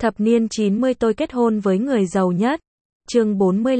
Thập niên 90 tôi kết hôn với người giàu nhất. Chương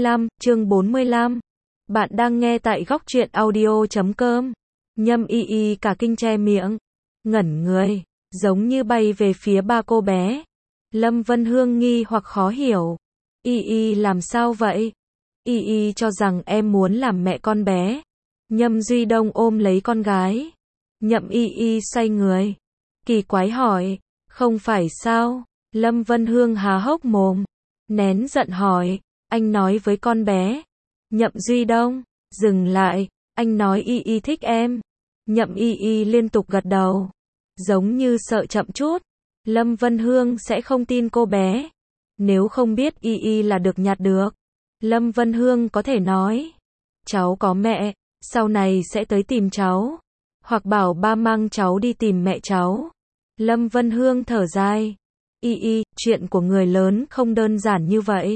45. Bạn đang nghe tại góc truyện audio.com. Nhâm y y cả kinh che miệng, ngẩn người, giống như bay về phía ba cô bé. Lâm Vân Hương nghi hoặc khó hiểu. Y y làm sao vậy? Y y cho rằng em muốn làm mẹ con bé. Nhâm Duy Đông ôm lấy con gái. Nhậm y y xoay người, kỳ quái hỏi, không phải sao? Lâm Vân Hương há hốc mồm, nén giận hỏi, anh nói với con bé. Nhậm Duy Đông, dừng lại, anh nói y y thích em. Nhậm y y liên tục gật đầu, giống như sợ chậm chút. Lâm Vân Hương sẽ không tin cô bé. Nếu không biết y y là được nhặt được, Lâm Vân Hương có thể nói, cháu có mẹ, sau này sẽ tới tìm cháu. Hoặc bảo ba mang cháu đi tìm mẹ cháu. Lâm Vân Hương thở dài. Y y, chuyện của người lớn không đơn giản như vậy.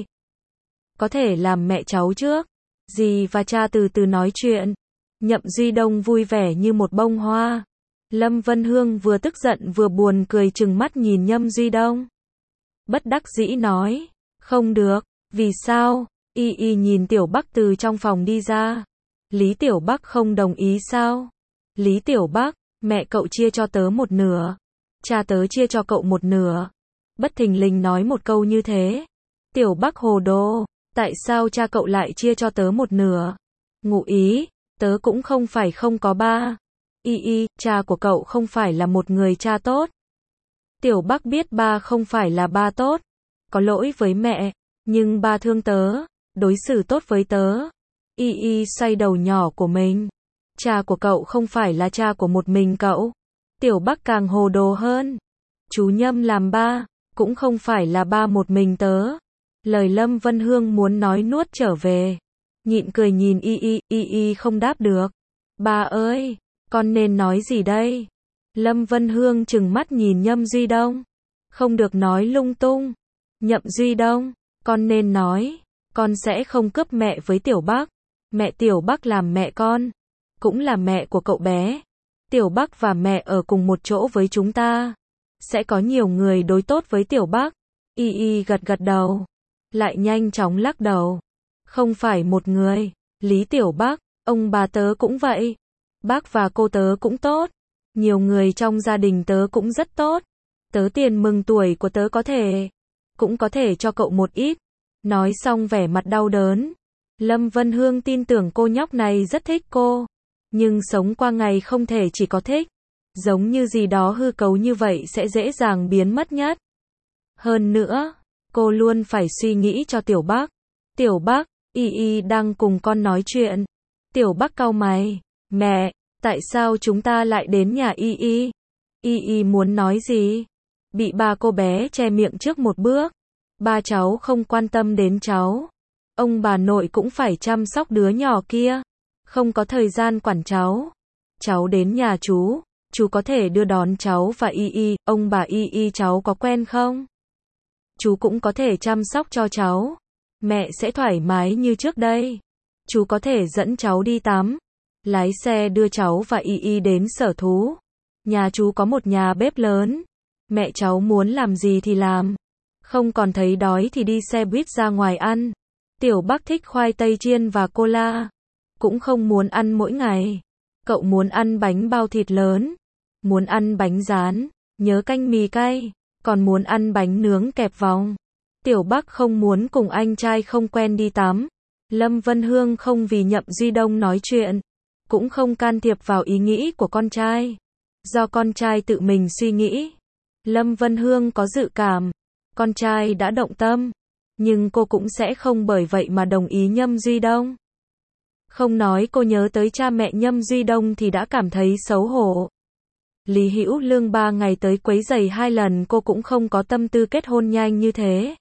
Có thể làm mẹ cháu trước. Dì và cha từ từ nói chuyện. Nhậm Duy Đông vui vẻ như một bông hoa. Lâm Vân Hương vừa tức giận vừa buồn cười trừng mắt nhìn Nhâm Duy Đông. Bất đắc dĩ nói, không được, vì sao? Y y nhìn Tiểu Bắc từ trong phòng đi ra. Lý Tiểu Bắc không đồng ý sao? Lý Tiểu Bắc, mẹ cậu chia cho tớ một nửa, cha tớ chia cho cậu một nửa. Bất thình lình nói một câu như thế. Tiểu Bắc hồ đồ, tại sao cha cậu lại chia cho tớ một nửa? Ngụ ý, tớ cũng không phải không có ba. Y y, cha của cậu không phải là một người cha tốt. Tiểu Bắc biết ba không phải là ba tốt, có lỗi với mẹ, nhưng ba thương tớ, đối xử tốt với tớ. Y y xoay đầu nhỏ của mình. Cha của cậu không phải là cha của một mình cậu. Tiểu Bắc càng hồ đồ hơn. Chú Nhâm làm ba, cũng không phải là ba một mình tớ. Lời Lâm Vân Hương muốn nói nuốt trở về. Nhịn cười nhìn y y không đáp được. Ba ơi, con nên nói gì đây? Lâm Vân Hương trừng mắt nhìn Nhâm Duy Đông. Không được nói lung tung. Nhậm Duy Đông, con nên nói, con sẽ không cướp mẹ với Tiểu Bắc. Mẹ Tiểu Bắc làm mẹ con, cũng là mẹ của cậu bé. Tiểu Bắc và mẹ ở cùng một chỗ với chúng ta, sẽ có nhiều người đối tốt với Tiểu Bắc. Y y gật gật đầu, lại nhanh chóng lắc đầu. Không phải một người, Lý Tiểu Bắc, ông bà tớ cũng vậy. Bác và cô tớ cũng tốt. Nhiều người trong gia đình tớ cũng rất tốt. Tớ tiền mừng tuổi của tớ cũng có thể cho cậu một ít. Nói xong vẻ mặt đau đớn. Lâm Vân Hương tin tưởng cô nhóc này rất thích cô. Nhưng sống qua ngày không thể chỉ có thích. Giống như gì đó hư cấu như vậy sẽ dễ dàng biến mất nhất. Hơn nữa, cô luôn phải suy nghĩ cho Tiểu Bắc. Tiểu Bắc, y y đang cùng con nói chuyện. Tiểu Bắc cau mày. Mẹ, tại sao chúng ta lại đến nhà y y? Y y muốn nói gì? Bị ba cô bé che miệng trước một bước. Ba cháu không quan tâm đến cháu. Ông bà nội cũng phải chăm sóc đứa nhỏ kia. Không có thời gian quản cháu. Cháu đến nhà chú có thể đưa đón cháu và y y. Ông bà y y cháu có quen không? Chú cũng có thể chăm sóc cho cháu. Mẹ sẽ thoải mái như trước đây. Chú có thể dẫn cháu đi tắm, lái xe đưa cháu và y y đến sở thú. Nhà chú có một nhà bếp lớn. Mẹ cháu muốn làm gì thì làm. Không còn thấy đói thì đi xe buýt ra ngoài ăn. Tiểu Bắc thích khoai tây chiên và cola. Cũng không muốn ăn mỗi ngày. Cậu muốn ăn bánh bao thịt lớn. Muốn ăn bánh rán, nhớ canh mì cay. Còn muốn ăn bánh nướng kẹp vòng. Tiểu Bắc không muốn cùng anh trai không quen đi tắm. Lâm Vân Hương không vì Nhậm Duy Đông nói chuyện. Cũng không can thiệp vào ý nghĩ của con trai. Do con trai tự mình suy nghĩ. Lâm Vân Hương có dự cảm. Con trai đã động tâm. Nhưng cô cũng sẽ không bởi vậy mà đồng ý Nhâm Duy Đông. Không nói cô nhớ tới cha mẹ Nhâm Duy Đông thì đã cảm thấy xấu hổ. Lý Hữu Lương 3 ngày tới quấy rầy 2 lần cô cũng không có tâm tư kết hôn nhanh như thế.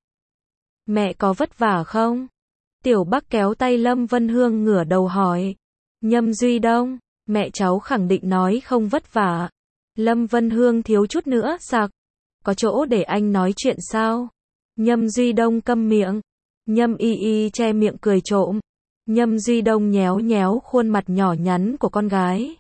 Mẹ có vất vả không? Tiểu Bắc kéo tay Lâm Vân Hương ngửa đầu hỏi. Nhâm Duy Đông, mẹ cháu khẳng định nói không vất vả. Lâm Vân Hương thiếu chút nữa sặc. Có chỗ để anh nói chuyện sao? Nhâm Duy Đông câm miệng. Nhâm y y che miệng cười trộm. Nhâm Duy Đông nhéo nhéo khuôn mặt nhỏ nhắn của con gái.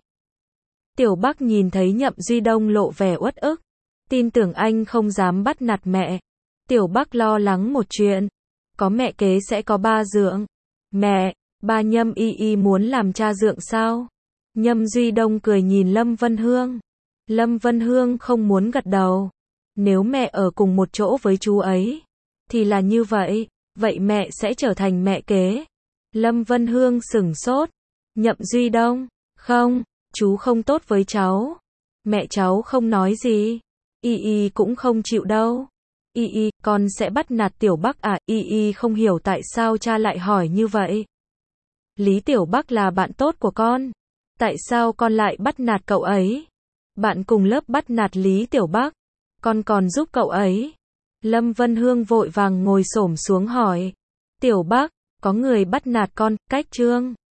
Tiểu Bắc nhìn thấy Nhậm Duy Đông lộ vẻ uất ức. Tin tưởng anh không dám bắt nạt mẹ. Tiểu Bắc lo lắng một chuyện. Có mẹ kế sẽ có ba dượng. Mẹ, ba Nhâm Y Y muốn làm cha dượng sao? Nhâm Duy Đông cười nhìn Lâm Vân Hương. Lâm Vân Hương không muốn gật đầu. Nếu mẹ ở cùng một chỗ với chú ấy, thì là như vậy. Vậy mẹ sẽ trở thành mẹ kế. Lâm Vân Hương sửng sốt. Nhậm Duy Đông, không, chú không tốt với cháu. Mẹ cháu không nói gì. Y Y cũng không chịu đâu. Y Y, con sẽ bắt nạt Tiểu Bắc à? Y Y không hiểu tại sao cha lại hỏi như vậy. Lý Tiểu Bắc là bạn tốt của con. Tại sao con lại bắt nạt cậu ấy? Bạn cùng lớp bắt nạt Lý Tiểu Bắc. Con còn giúp cậu ấy. Lâm Vân Hương vội vàng ngồi xổm xuống hỏi. Tiểu Bắc, có người bắt nạt con, cách Trương